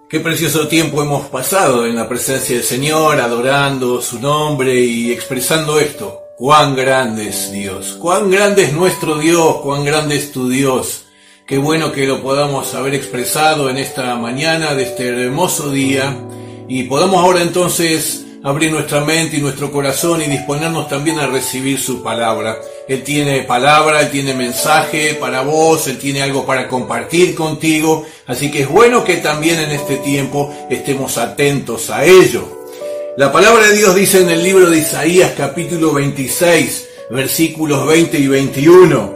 Qué precioso tiempo hemos pasado en la presencia del Señor, adorando su nombre y expresando esto. Cuán grande es Dios, cuán grande es nuestro Dios, cuán grande es tu Dios. Qué bueno que lo podamos haber expresado en esta mañana de este hermoso día y podamos ahora entonces abrir nuestra mente y nuestro corazón y disponernos también a recibir su palabra. Él tiene palabra, Él tiene mensaje para vos, Él tiene algo para compartir contigo, así que es bueno que también en este tiempo estemos atentos a ello. La palabra de Dios dice en el libro de Isaías capítulo 26, versículos 20 y 21.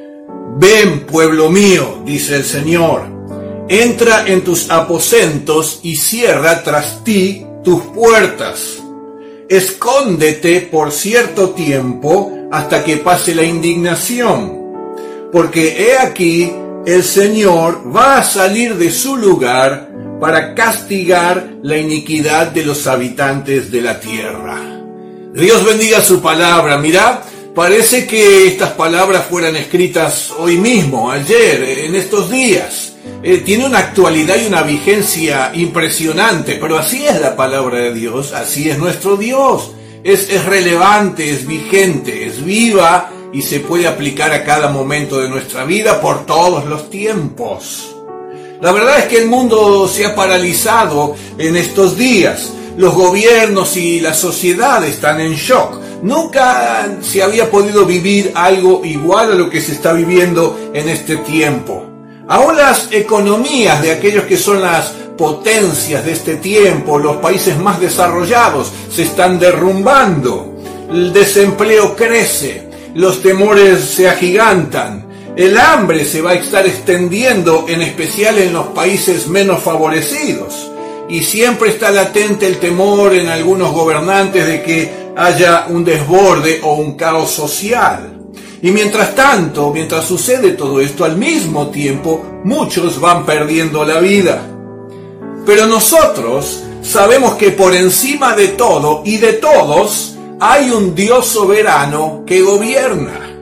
Ven, pueblo mío, dice el Señor, entra en tus aposentos y cierra tras ti tus puertas. Escóndete por cierto tiempo hasta que pase la indignación, porque he aquí el Señor va a salir de su lugar para castigar la iniquidad de los habitantes de la tierra. Dios bendiga su palabra. Mirá, parece que estas palabras fueran escritas hoy mismo, ayer, en estos días. Tiene una actualidad y una vigencia impresionante, pero así es la palabra de Dios, así es nuestro Dios. Es relevante, es vigente, es viva y se puede aplicar a cada momento de nuestra vida por todos los tiempos. La verdad es que el mundo se ha paralizado en estos días. Los gobiernos y la sociedad están en shock. Nunca se había podido vivir algo igual a lo que se está viviendo en este tiempo. Aún las economías de aquellos que son las potencias de este tiempo, los países más desarrollados, se están derrumbando. El desempleo crece, los temores se agigantan, el hambre se va a estar extendiendo, en especial en los países menos favorecidos. Y siempre está latente el temor en algunos gobernantes de que haya un desborde o un caos social. Y mientras tanto, mientras sucede todo esto, al mismo tiempo, muchos van perdiendo la vida. Pero nosotros sabemos que por encima de todo y de todos, hay un Dios soberano que gobierna.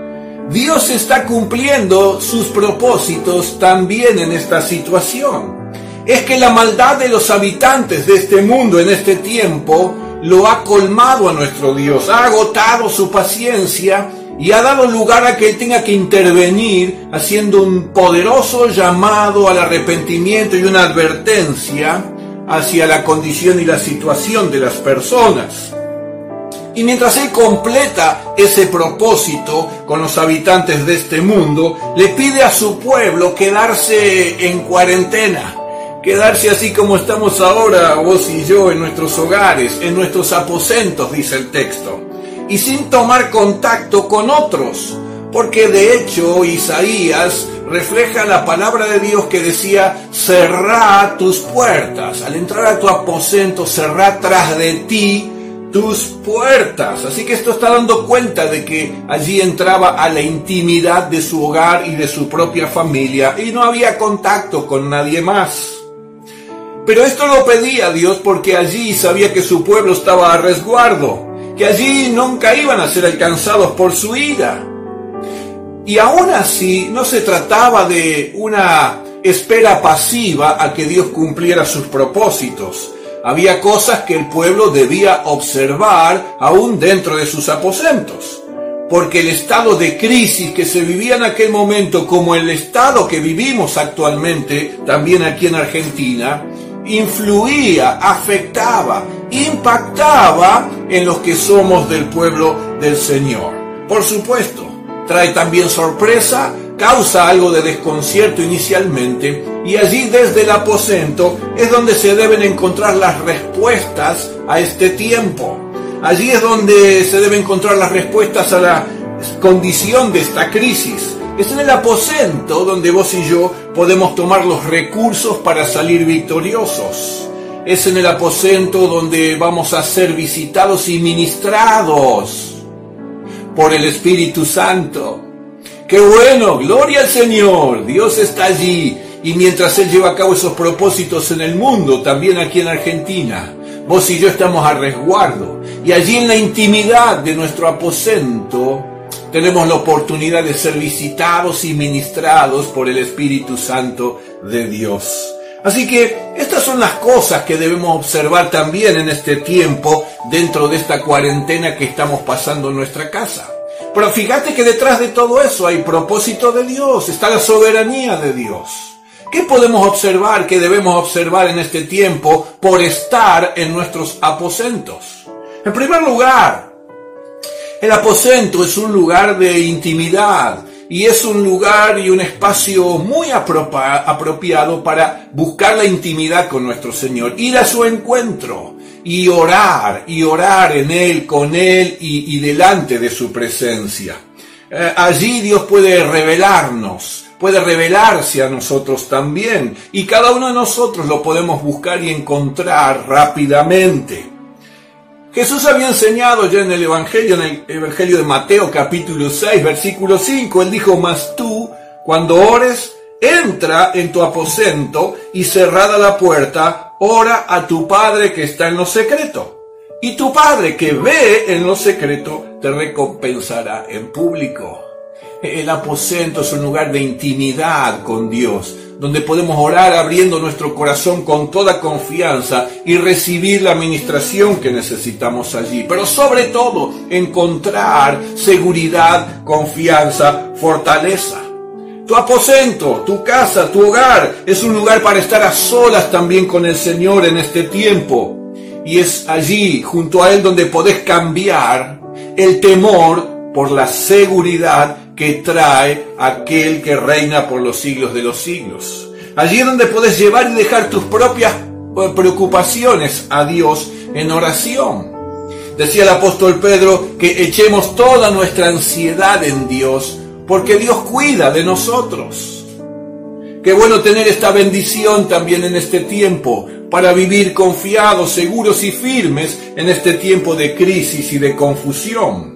Dios está cumpliendo sus propósitos también en esta situación. Es que la maldad de los habitantes de este mundo en este tiempo lo ha colmado a nuestro Dios, ha agotado su paciencia y ha dado lugar a que Él tenga que intervenir haciendo un poderoso llamado al arrepentimiento y una advertencia hacia la condición y la situación de las personas. Y mientras Él completa ese propósito con los habitantes de este mundo, le pide a su pueblo quedarse en cuarentena, quedarse así como estamos ahora vos y yo en nuestros hogares, en nuestros aposentos, dice el texto, y sin tomar contacto con otros, porque de hecho Isaías refleja la palabra de Dios que decía, cerrá tus puertas, al entrar a tu aposento, cerrá tras de ti tus puertas. Así que esto está dando cuenta de que allí entraba a la intimidad de su hogar y de su propia familia y no había contacto con nadie más. Pero esto lo pedía Dios porque allí sabía que su pueblo estaba a resguardo, que allí nunca iban a ser alcanzados por su ira. Y aún así no se trataba de una espera pasiva a que Dios cumpliera sus propósitos. Había cosas que el pueblo debía observar aún dentro de sus aposentos, porque el estado de crisis que se vivía en aquel momento, como el estado que vivimos actualmente, también aquí en Argentina, influía, afectaba, impactaba en los que somos del pueblo del Señor. Por supuesto, trae también sorpresa, causa algo de desconcierto inicialmente, y allí desde el aposento es donde se deben encontrar las respuestas a este tiempo. Allí es donde se deben encontrar las respuestas a la condición de esta crisis. Es en el aposento donde vos y yo podemos tomar los recursos para salir victoriosos. Es en el aposento donde vamos a ser visitados y ministrados por el Espíritu Santo. ¡Qué bueno! ¡Gloria al Señor! Dios está allí. Y mientras Él lleva a cabo esos propósitos en el mundo, también aquí en Argentina, vos y yo estamos a resguardo. Y allí en la intimidad de nuestro aposento, tenemos la oportunidad de ser visitados y ministrados por el Espíritu Santo de Dios. Así que estas son las cosas que debemos observar también en este tiempo, dentro de esta cuarentena que estamos pasando en nuestra casa. Pero fíjate que detrás de todo eso hay propósito de Dios, está la soberanía de Dios. ¿Qué podemos observar, qué debemos observar en este tiempo por estar en nuestros aposentos? En primer lugar, el aposento es un lugar de intimidad y es un lugar y un espacio muy apropiado para buscar la intimidad con nuestro Señor, ir a su encuentro y orar en Él, con Él y delante de su presencia. Allí Dios puede revelarnos, puede revelarse a nosotros también, y cada uno de nosotros lo podemos buscar y encontrar rápidamente. Jesús había enseñado ya en el Evangelio de Mateo capítulo 6, versículo 5, Él dijo: mas tú, cuando ores, entra en tu aposento y cerrada la puerta, ora a tu Padre que está en lo secreto. Y tu Padre que ve en lo secreto te recompensará en público. El aposento es un lugar de intimidad con Dios, donde podemos orar abriendo nuestro corazón con toda confianza y recibir la administración que necesitamos allí. Pero sobre todo, encontrar seguridad, confianza, fortaleza. Tu aposento, tu casa, tu hogar es un lugar para estar a solas también con el Señor en este tiempo. Y es allí, junto a Él, donde podés cambiar el temor por la seguridad que trae aquel que reina por los siglos de los siglos. Allí es donde podés llevar y dejar tus propias preocupaciones a Dios en oración. Decía el apóstol Pedro que echemos toda nuestra ansiedad en Dios, porque Dios cuida de nosotros. Qué bueno tener esta bendición también en este tiempo, para vivir confiados, seguros y firmes en este tiempo de crisis y de confusión.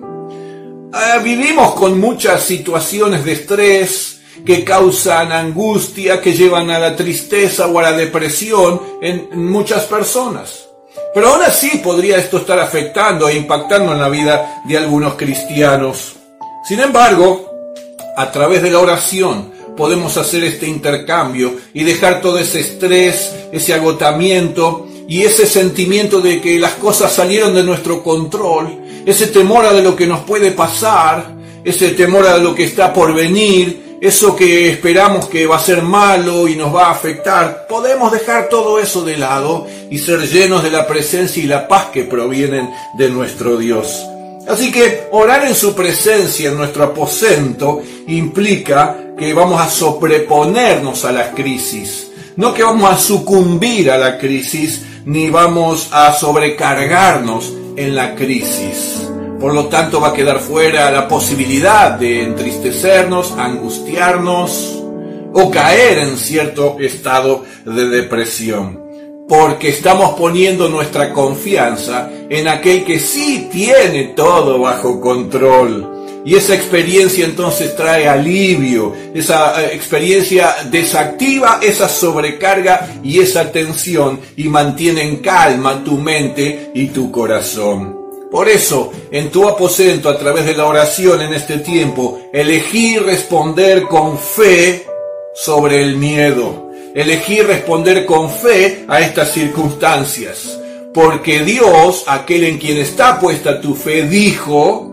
Vivimos con muchas situaciones de estrés que causan angustia, que llevan a la tristeza o a la depresión en muchas personas. Pero aún así podría esto estar afectando e impactando en la vida de algunos cristianos. Sin embargo, a través de la oración podemos hacer este intercambio y dejar todo ese estrés, ese agotamiento y ese sentimiento de que las cosas salieron de nuestro control, ese temor a de lo que nos puede pasar, ese temor a lo que está por venir, eso que esperamos que va a ser malo y nos va a afectar. Podemos dejar todo eso de lado y ser llenos de la presencia y la paz que provienen de nuestro Dios. Así que orar en su presencia, en nuestro aposento, implica que vamos a sobreponernos a la crisis. No que vamos a sucumbir a la crisis, ni vamos a sobrecargarnos en la crisis. Por lo tanto, va a quedar fuera la posibilidad de entristecernos, angustiarnos o caer en cierto estado de depresión. Porque estamos poniendo nuestra confianza en aquel que sí tiene todo bajo control. Y esa experiencia entonces trae alivio, esa experiencia desactiva esa sobrecarga y esa tensión y mantiene en calma tu mente y tu corazón. Por eso, en tu aposento, a través de la oración en este tiempo, elegí responder con fe sobre el miedo. Elegí responder con fe a estas circunstancias. Porque Dios, aquel en quien está puesta tu fe, dijo: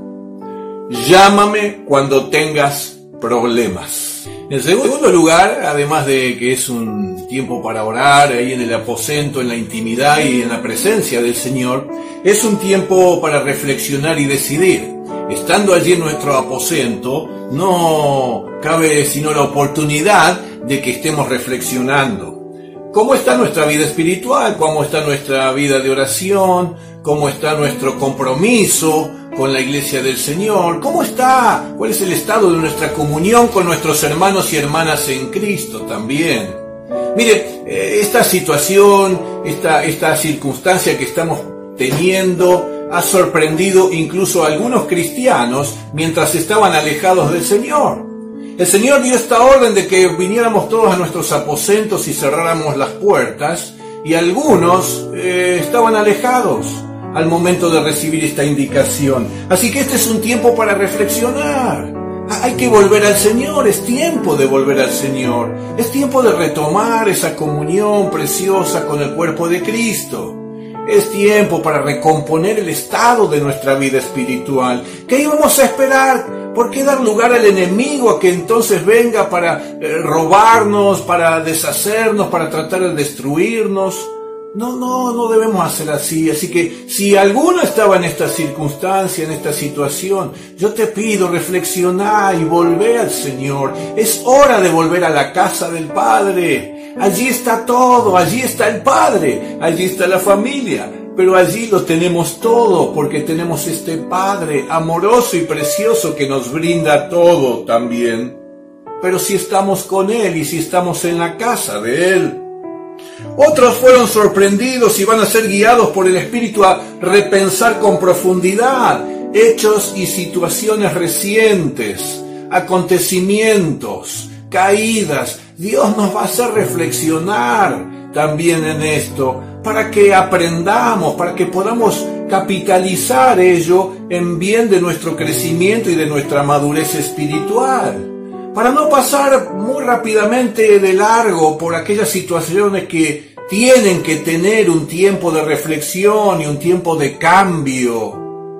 llámame cuando tengas problemas. En segundo lugar, además de que es un tiempo para orar ahí en el aposento, en la intimidad y en la presencia del Señor, es un tiempo para reflexionar y decidir. Estando allí en nuestro aposento, no cabe sino la oportunidad de que estemos reflexionando. ¿Cómo está nuestra vida espiritual? ¿Cómo está nuestra vida de oración? ¿Cómo está nuestro compromiso con la iglesia del Señor? ¿Cómo está? ¿Cuál es el estado de nuestra comunión con nuestros hermanos y hermanas en Cristo también? Mire, esta situación, esta circunstancia que estamos teniendo ha sorprendido incluso a algunos cristianos mientras estaban alejados del Señor. El Señor dio esta orden de que viniéramos todos a nuestros aposentos y cerráramos las puertas, y algunos estaban alejados al momento de recibir esta indicación. Así que este es un tiempo para reflexionar. Hay que volver al Señor, es tiempo de volver al Señor. Es tiempo de retomar esa comunión preciosa con el cuerpo de Cristo. Es tiempo para recomponer el estado de nuestra vida espiritual. ¿Qué íbamos a esperar? ¿Por qué dar lugar al enemigo a que entonces venga para robarnos, para deshacernos, para tratar de destruirnos? No debemos hacer así. Así que si alguno estaba en esta circunstancia, en esta situación, yo te pido reflexionar y volver al Señor. Es hora de volver a la casa del Padre. Allí está todo, allí está el Padre, allí está la familia. Pero allí lo tenemos todo porque tenemos este Padre amoroso y precioso que nos brinda todo también. Pero si estamos con Él y si estamos en la casa de Él. Otros fueron sorprendidos y van a ser guiados por el Espíritu a repensar con profundidad hechos y situaciones recientes, acontecimientos, caídas. Dios nos va a hacer reflexionar también en esto, para que aprendamos, para que podamos capitalizar ello en bien de nuestro crecimiento y de nuestra madurez espiritual. Para no pasar muy rápidamente de largo por aquellas situaciones que tienen que tener un tiempo de reflexión y un tiempo de cambio.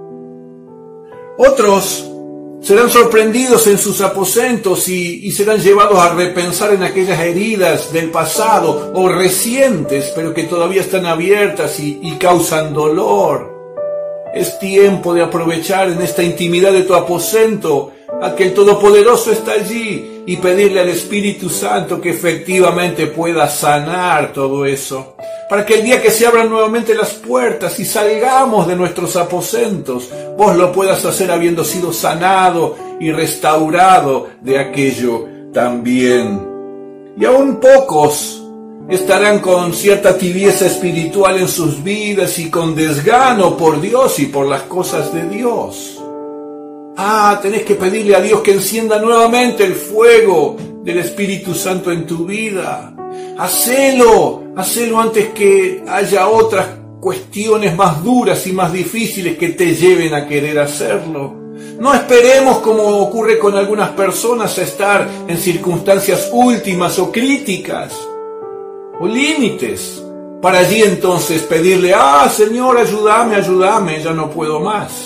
Otros serán sorprendidos en sus aposentos y serán llevados a repensar en aquellas heridas del pasado o recientes, pero que todavía están abiertas y causan dolor. Es tiempo de aprovechar en esta intimidad de tu aposento a que el Todopoderoso está allí y pedirle al Espíritu Santo que efectivamente pueda sanar todo eso, para que el día que se abran nuevamente las puertas y salgamos de nuestros aposentos, vos lo puedas hacer habiendo sido sanado y restaurado de aquello también. Y aún pocos estarán con cierta tibieza espiritual en sus vidas y con desgano por Dios y por las cosas de Dios. Tenés que pedirle a Dios que encienda nuevamente el fuego del Espíritu Santo en tu vida. Hacelo antes que haya otras cuestiones más duras y más difíciles que te lleven a querer hacerlo. No esperemos, como ocurre con algunas personas, a estar en circunstancias últimas o críticas o límites, para allí entonces pedirle, Señor, ayúdame, ya no puedo más.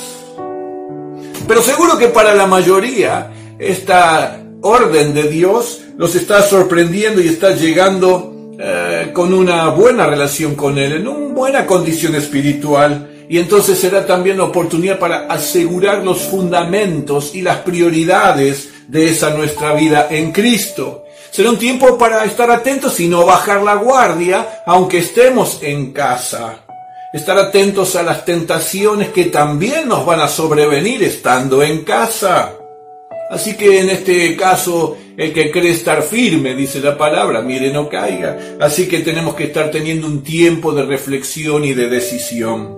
Pero seguro que para la mayoría esta orden de Dios los está sorprendiendo y está llegando con una buena relación con Él, en una buena condición espiritual. Y entonces será también la oportunidad para asegurar los fundamentos y las prioridades de esa nuestra vida en Cristo. Será un tiempo para estar atentos y no bajar la guardia, aunque estemos en casa. Estar atentos a las tentaciones que también nos van a sobrevenir estando en casa. Así que en este caso, el que cree estar firme, dice la palabra, mire, no caiga. Así que tenemos que estar teniendo un tiempo de reflexión y de decisión.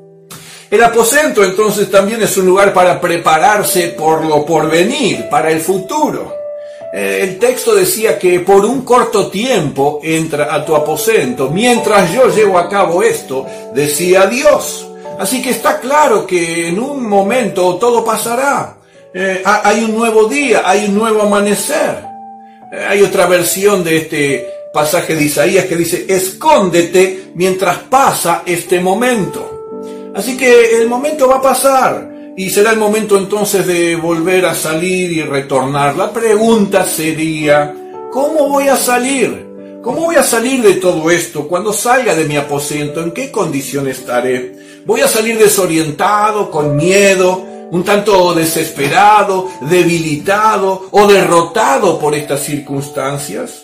El aposento entonces también es un lugar para prepararse por lo porvenir, para el futuro. El texto decía que por un corto tiempo entra a tu aposento, mientras yo llevo a cabo esto, decía Dios. Así que está claro que en un momento todo pasará. Hay un nuevo día, hay un nuevo amanecer. Hay otra versión de este pasaje de Isaías que dice, escóndete mientras pasa este momento. Así que el momento va a pasar. Y será el momento entonces de volver a salir y retornar. La pregunta sería, ¿cómo voy a salir? ¿Cómo voy a salir de todo esto? Cuando salga de mi aposento, ¿en qué condición estaré? ¿Voy a salir desorientado, con miedo, un tanto desesperado, debilitado o derrotado por estas circunstancias?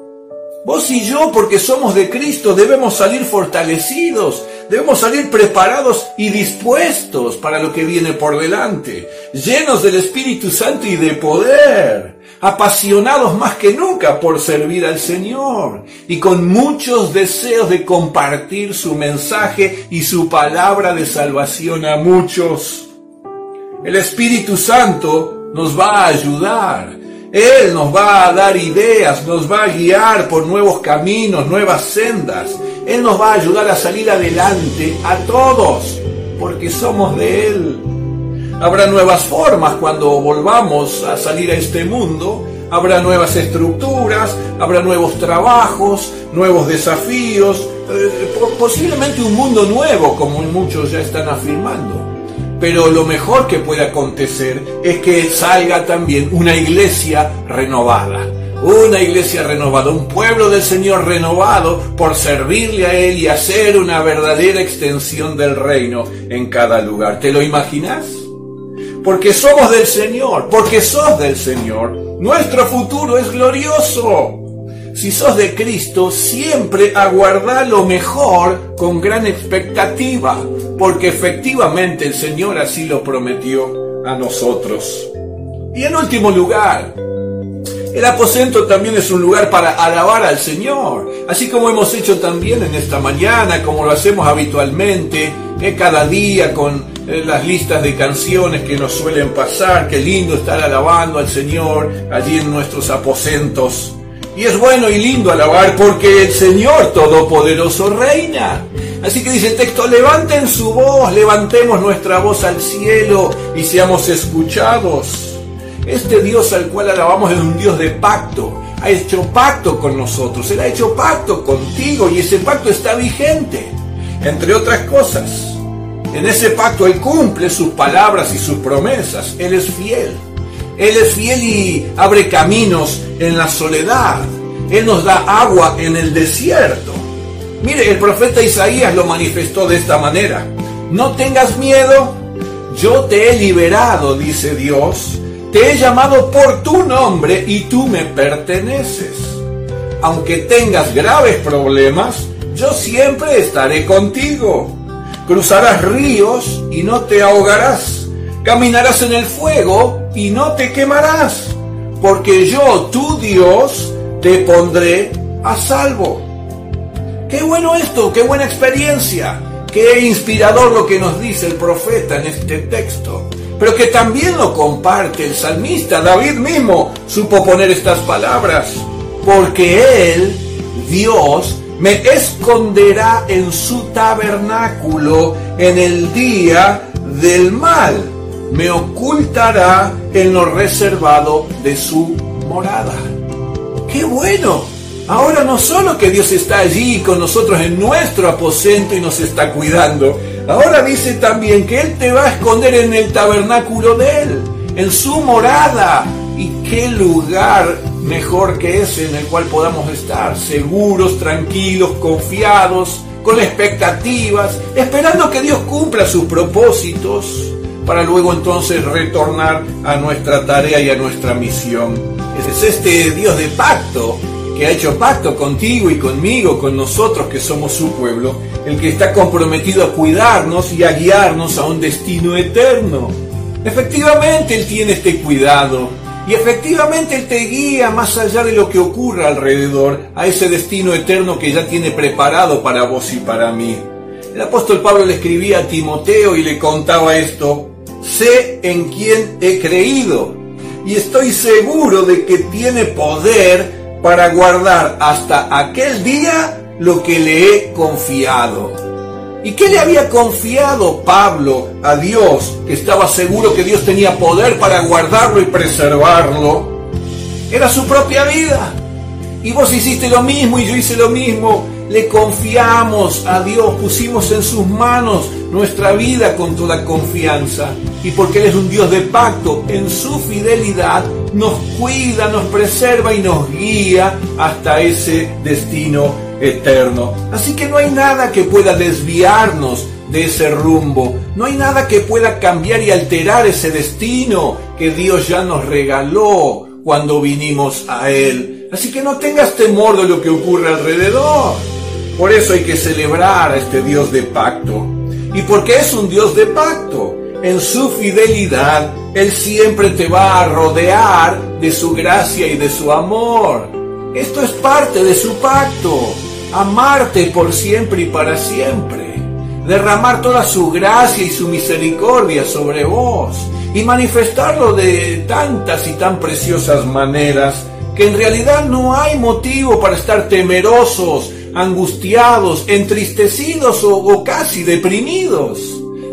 Vos y yo, porque somos de Cristo, debemos salir fortalecidos, debemos salir preparados y dispuestos para lo que viene por delante, llenos del Espíritu Santo y de poder, apasionados más que nunca por servir al Señor y con muchos deseos de compartir su mensaje y su palabra de salvación a muchos. El Espíritu Santo nos va a ayudar. Él nos va a dar ideas, nos va a guiar por nuevos caminos, nuevas sendas. Él nos va a ayudar a salir adelante a todos, porque somos de Él. Habrá nuevas formas cuando volvamos a salir a este mundo. Habrá nuevas estructuras, habrá nuevos trabajos, nuevos desafíos, posiblemente un mundo nuevo, como muchos ya están afirmando. Pero lo mejor que puede acontecer es que salga también una iglesia renovada. Una iglesia renovada, un pueblo del Señor renovado por servirle a Él y hacer una verdadera extensión del reino en cada lugar. ¿Te lo imaginas? Porque somos del Señor, porque sos del Señor, nuestro futuro es glorioso. Si sos de Cristo, siempre aguardá lo mejor con gran expectativa, porque efectivamente el Señor así lo prometió a nosotros. Y en último lugar, el aposento también es un lugar para alabar al Señor, así como hemos hecho también en esta mañana, como lo hacemos habitualmente, cada día con las listas de canciones que nos suelen pasar. Qué lindo estar alabando al Señor allí en nuestros aposentos. Y es bueno y lindo alabar porque el Señor Todopoderoso reina. Así que dice el texto, levanten su voz, levantemos nuestra voz al cielo y seamos escuchados. Este Dios al cual alabamos es un Dios de pacto. Ha hecho pacto con nosotros, Él ha hecho pacto contigo y ese pacto está vigente. Entre otras cosas, en ese pacto Él cumple sus palabras y sus promesas. Él es fiel. Él es fiel y abre caminos en la soledad. Él nos da agua en el desierto. Mire, el profeta Isaías lo manifestó de esta manera. No tengas miedo, yo te he liberado, dice Dios. Te he llamado por tu nombre y tú me perteneces. Aunque tengas graves problemas, yo siempre estaré contigo. Cruzarás ríos y no te ahogarás. Caminarás en el fuego y no te quemarás. Porque yo, tu Dios, te pondré a salvo. Qué bueno esto, qué buena experiencia. Qué inspirador lo que nos dice el profeta en este texto. Pero que también lo comparte el salmista. David mismo supo poner estas palabras. Porque Él, Dios, me esconderá en su tabernáculo en el día del mal. Me ocultará en lo reservado de su morada. ¡Qué bueno! Ahora no solo que Dios está allí con nosotros en nuestro aposento y nos está cuidando, ahora dice también que Él te va a esconder en el tabernáculo de Él, en su morada. Y qué lugar mejor que ese en el cual podamos estar seguros, tranquilos, confiados, con expectativas, esperando que Dios cumpla sus propósitos, para luego entonces retornar a nuestra tarea y a nuestra misión. Es este Dios de pacto, que ha hecho pacto contigo y conmigo, con nosotros que somos su pueblo, el que está comprometido a cuidarnos y a guiarnos a un destino eterno. Efectivamente, Él tiene este cuidado, y efectivamente Él te guía más allá de lo que ocurra alrededor, a ese destino eterno que ya tiene preparado para vos y para mí. El apóstol Pablo le escribía a Timoteo y le contaba esto: sé en quién he creído y estoy seguro de que tiene poder para guardar hasta aquel día lo que le he confiado. ¿Y qué le había confiado Pablo a Dios? Que estaba seguro que Dios tenía poder para guardarlo y preservarlo. Era su propia vida. Y vos hiciste lo mismo y yo hice lo mismo. Le confiamos a Dios, pusimos en sus manos nuestra vida con toda confianza. Y porque Él es un Dios de pacto, en su fidelidad nos cuida, nos preserva y nos guía hasta ese destino eterno. Así que no hay nada que pueda desviarnos de ese rumbo. No hay nada que pueda cambiar y alterar ese destino que Dios ya nos regaló cuando vinimos a Él. Así que no tengas temor de lo que ocurre alrededor. Por eso hay que celebrar a este Dios de pacto. Y porque es un Dios de pacto, en su fidelidad, Él siempre te va a rodear de su gracia y de su amor. Esto es parte de su pacto. Amarte por siempre y para siempre. Derramar toda su gracia y su misericordia sobre vos. Y manifestarlo de tantas y tan preciosas maneras que en realidad no hay motivo para estar temerosos, angustiados, entristecidos o casi deprimidos.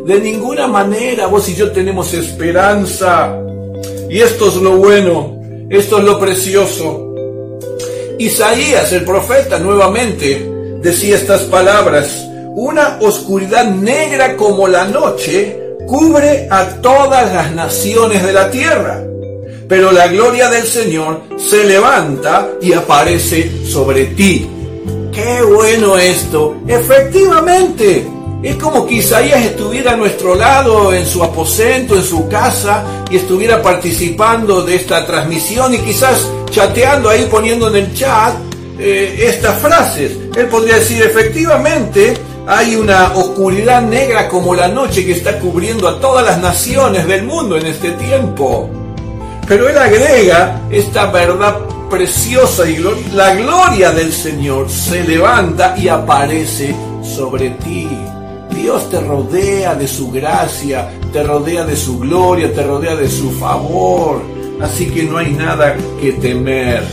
De ninguna manera. Vos y yo tenemos esperanza. Y esto es lo bueno, esto es lo precioso. Isaías, el profeta, nuevamente decía estas palabras: una oscuridad negra como la noche cubre a todas las naciones de la tierra, pero la gloria del Señor se levanta y aparece sobre ti. ¡Qué bueno esto! Efectivamente, es como que Isaías estuviera a nuestro lado, en su aposento, en su casa, y estuviera participando de esta transmisión y quizás chateando ahí, poniendo en el chat estas frases. Él podría decir: efectivamente, hay una oscuridad negra como la noche que está cubriendo a todas las naciones del mundo en este tiempo. Pero él agrega esta verdad preciosa y la gloria del Señor se levanta y aparece sobre ti. Dios te rodea de su gracia, te rodea de su gloria, te rodea de su favor. Así que no hay nada que temer.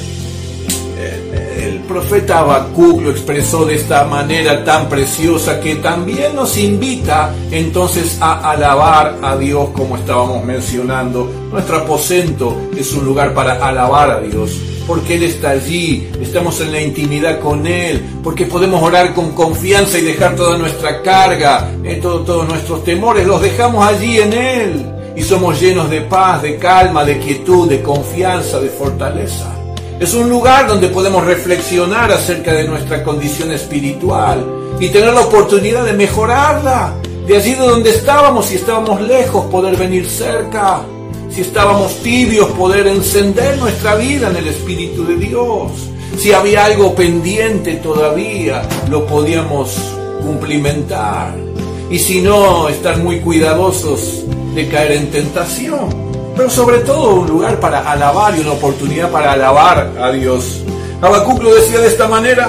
El profeta Habacuc lo expresó de esta manera tan preciosa, que también nos invita entonces a alabar a Dios, como estábamos mencionando. Nuestro aposento es un lugar para alabar a Dios, porque Él está allí, estamos en la intimidad con Él, porque podemos orar con confianza y dejar toda nuestra carga, todos nuestros temores, los dejamos allí en Él, y somos llenos de paz, de calma, de quietud, de confianza, de fortaleza. Es un lugar donde podemos reflexionar acerca de nuestra condición espiritual y tener la oportunidad de mejorarla. De allí de donde estábamos, si estábamos lejos, poder venir cerca. Si estábamos tibios, poder encender nuestra vida en el Espíritu de Dios. Si había algo pendiente todavía, lo podíamos cumplimentar. Y si no, estar muy cuidadosos de caer en tentación. Pero sobre todo un lugar para alabar y una oportunidad para alabar a Dios. Habacuc lo decía de esta manera: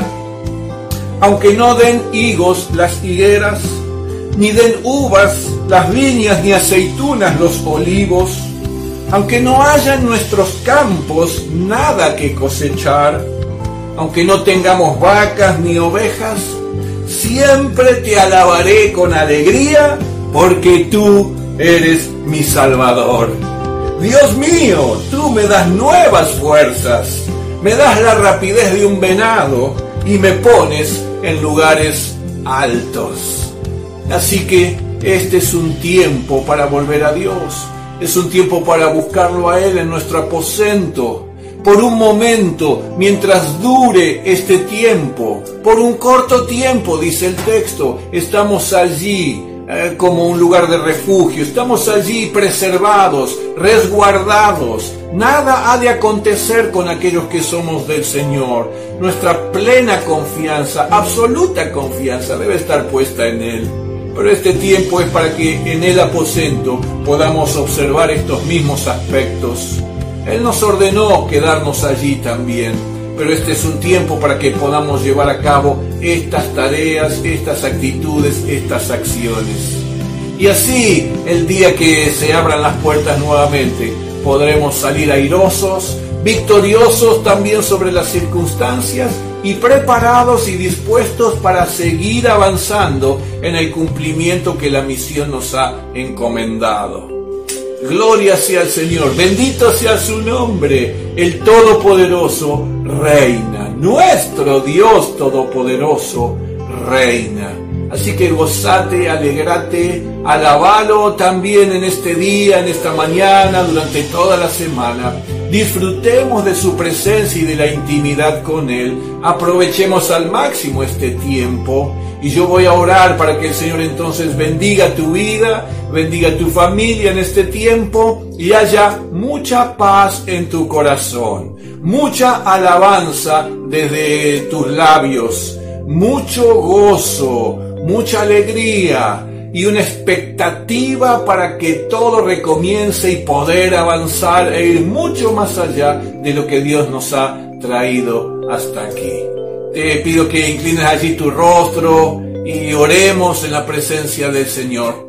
aunque no den higos las higueras, ni den uvas las viñas, ni aceitunas los olivos, aunque no haya en nuestros campos nada que cosechar, aunque no tengamos vacas ni ovejas, siempre te alabaré con alegría, porque tú eres mi Salvador. Dios mío, tú me das nuevas fuerzas, me das la rapidez de un venado y me pones en lugares altos. Así que este es un tiempo para volver a Dios, es un tiempo para buscarlo a Él en nuestro aposento. Por un momento, mientras dure este tiempo, por un corto tiempo, dice el texto, estamos allí como un lugar de refugio, estamos allí preservados, resguardados. Nada ha de acontecer con aquellos que somos del Señor. Nuestra plena confianza, absoluta confianza, debe estar puesta en Él. Pero este tiempo es para que en el aposento podamos observar estos mismos aspectos. Él nos ordenó quedarnos allí también, pero este es un tiempo para que podamos llevar a cabo estas tareas, estas actitudes, estas acciones. Y así, el día que se abran las puertas nuevamente, podremos salir airosos, victoriosos también sobre las circunstancias y preparados y dispuestos para seguir avanzando en el cumplimiento que la misión nos ha encomendado. Gloria sea al Señor, bendito sea su nombre, el Todopoderoso reina, nuestro Dios Todopoderoso reina. Así que gozate, alegrate, alabalo también en este día, en esta mañana, durante toda la semana. Disfrutemos de su presencia y de la intimidad con Él. Aprovechemos al máximo este tiempo. Y yo voy a orar para que el Señor entonces bendiga tu vida, bendiga tu familia en este tiempo y haya mucha paz en tu corazón, mucha alabanza desde tus labios, mucho gozo, mucha alegría y una expectativa para que todo recomience y poder avanzar e ir mucho más allá de lo que Dios nos ha traído hasta aquí. Te pido que inclines allí tu rostro y oremos en la presencia del Señor.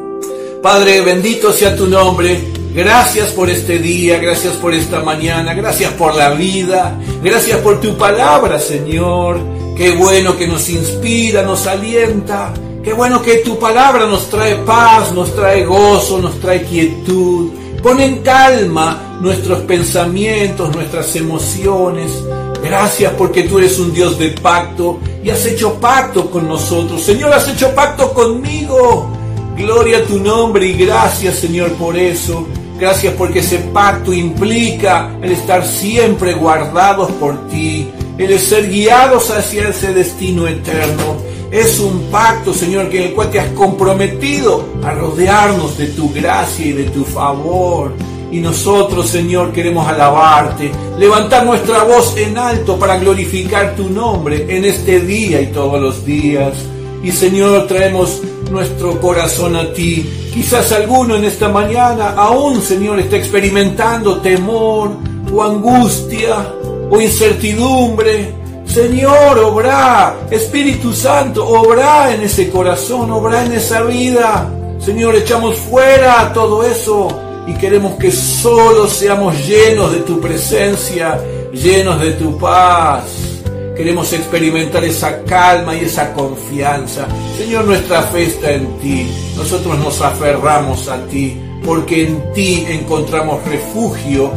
Padre, bendito sea tu nombre. Gracias por este día, gracias por esta mañana, gracias por la vida, gracias por tu palabra, Señor. Qué bueno que nos inspira, nos alienta. Qué bueno que tu palabra nos trae paz, nos trae gozo, nos trae quietud. Pon en calma nuestros pensamientos, nuestras emociones. Gracias porque tú eres un Dios de pacto y has hecho pacto con nosotros. Señor, has hecho pacto conmigo. Gloria a tu nombre y gracias, Señor, por eso. Gracias porque ese pacto implica el estar siempre guardados por ti, el ser guiados hacia ese destino eterno. Es un pacto, Señor, en el cual te has comprometido a rodearnos de tu gracia y de tu favor. Y nosotros, Señor, queremos alabarte, levantar nuestra voz en alto para glorificar tu nombre en este día y todos los días. Y, Señor, traemos nuestro corazón a ti. Quizás alguno en esta mañana aún, Señor, está experimentando temor o angustia o incertidumbre. Señor, obra, Espíritu Santo, obra en ese corazón, obra en esa vida. Señor, echamos fuera todo eso y queremos que solo seamos llenos de tu presencia, llenos de tu paz. Queremos experimentar esa calma y esa confianza. Señor, nuestra fe está en ti. Nosotros nos aferramos a ti, porque en ti encontramos refugio,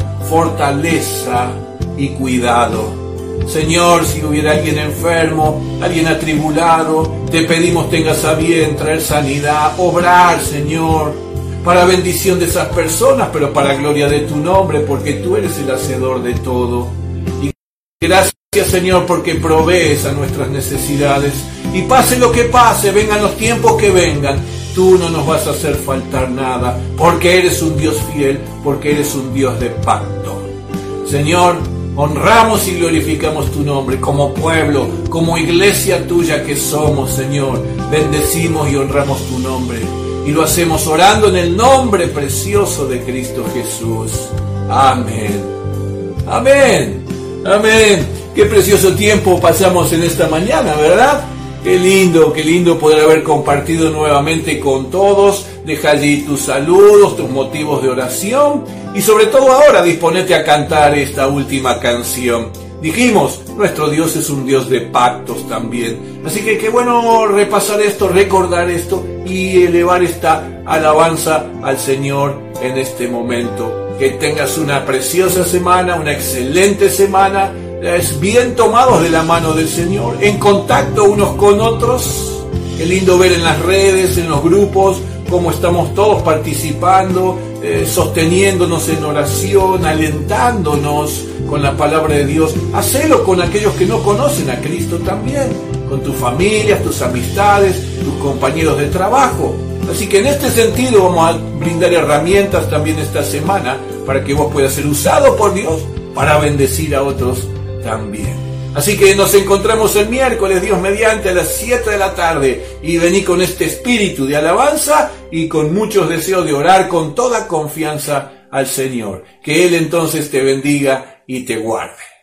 fortaleza y cuidado. Señor, si hubiera alguien enfermo, alguien atribulado, te pedimos tengas a bien traer sanidad, obrar, Señor, para bendición de esas personas, pero para gloria de tu nombre, porque tú eres el hacedor de todo. Y gracias, Señor, porque provees a nuestras necesidades. Y pase lo que pase, vengan los tiempos que vengan, tú no nos vas a hacer faltar nada, porque eres un Dios fiel, porque eres un Dios de pacto. Señor, honramos y glorificamos tu nombre como pueblo, como iglesia tuya que somos, Señor. Bendecimos y honramos tu nombre. Y lo hacemos orando en el nombre precioso de Cristo Jesús. Amén. Amén. Amén. Qué precioso tiempo pasamos en esta mañana, ¿verdad? Qué lindo poder haber compartido nuevamente con todos. Deja allí tus saludos, tus motivos de oración y sobre todo ahora disponete a cantar esta última canción. Dijimos, nuestro Dios es un Dios de pactos también. Así que qué bueno repasar esto, recordar esto y elevar esta alabanza al Señor en este momento. Que tengas una preciosa semana, una excelente semana. Es bien tomados de la mano del Señor, en contacto unos con otros. Qué lindo ver en las redes, en los grupos, cómo estamos todos participando, sosteniéndonos en oración, alentándonos con la palabra de Dios. Hacelo con aquellos que no conocen a Cristo también, con tus familias, tus amistades, tus compañeros de trabajo. Así que en este sentido vamos a brindar herramientas también esta semana para que vos puedas ser usado por Dios para bendecir a otros también. Así que nos encontramos el miércoles, Dios mediante, a las 7 de la tarde y vení con este espíritu de alabanza y con muchos deseos de orar con toda confianza al Señor. Que Él entonces te bendiga y te guarde.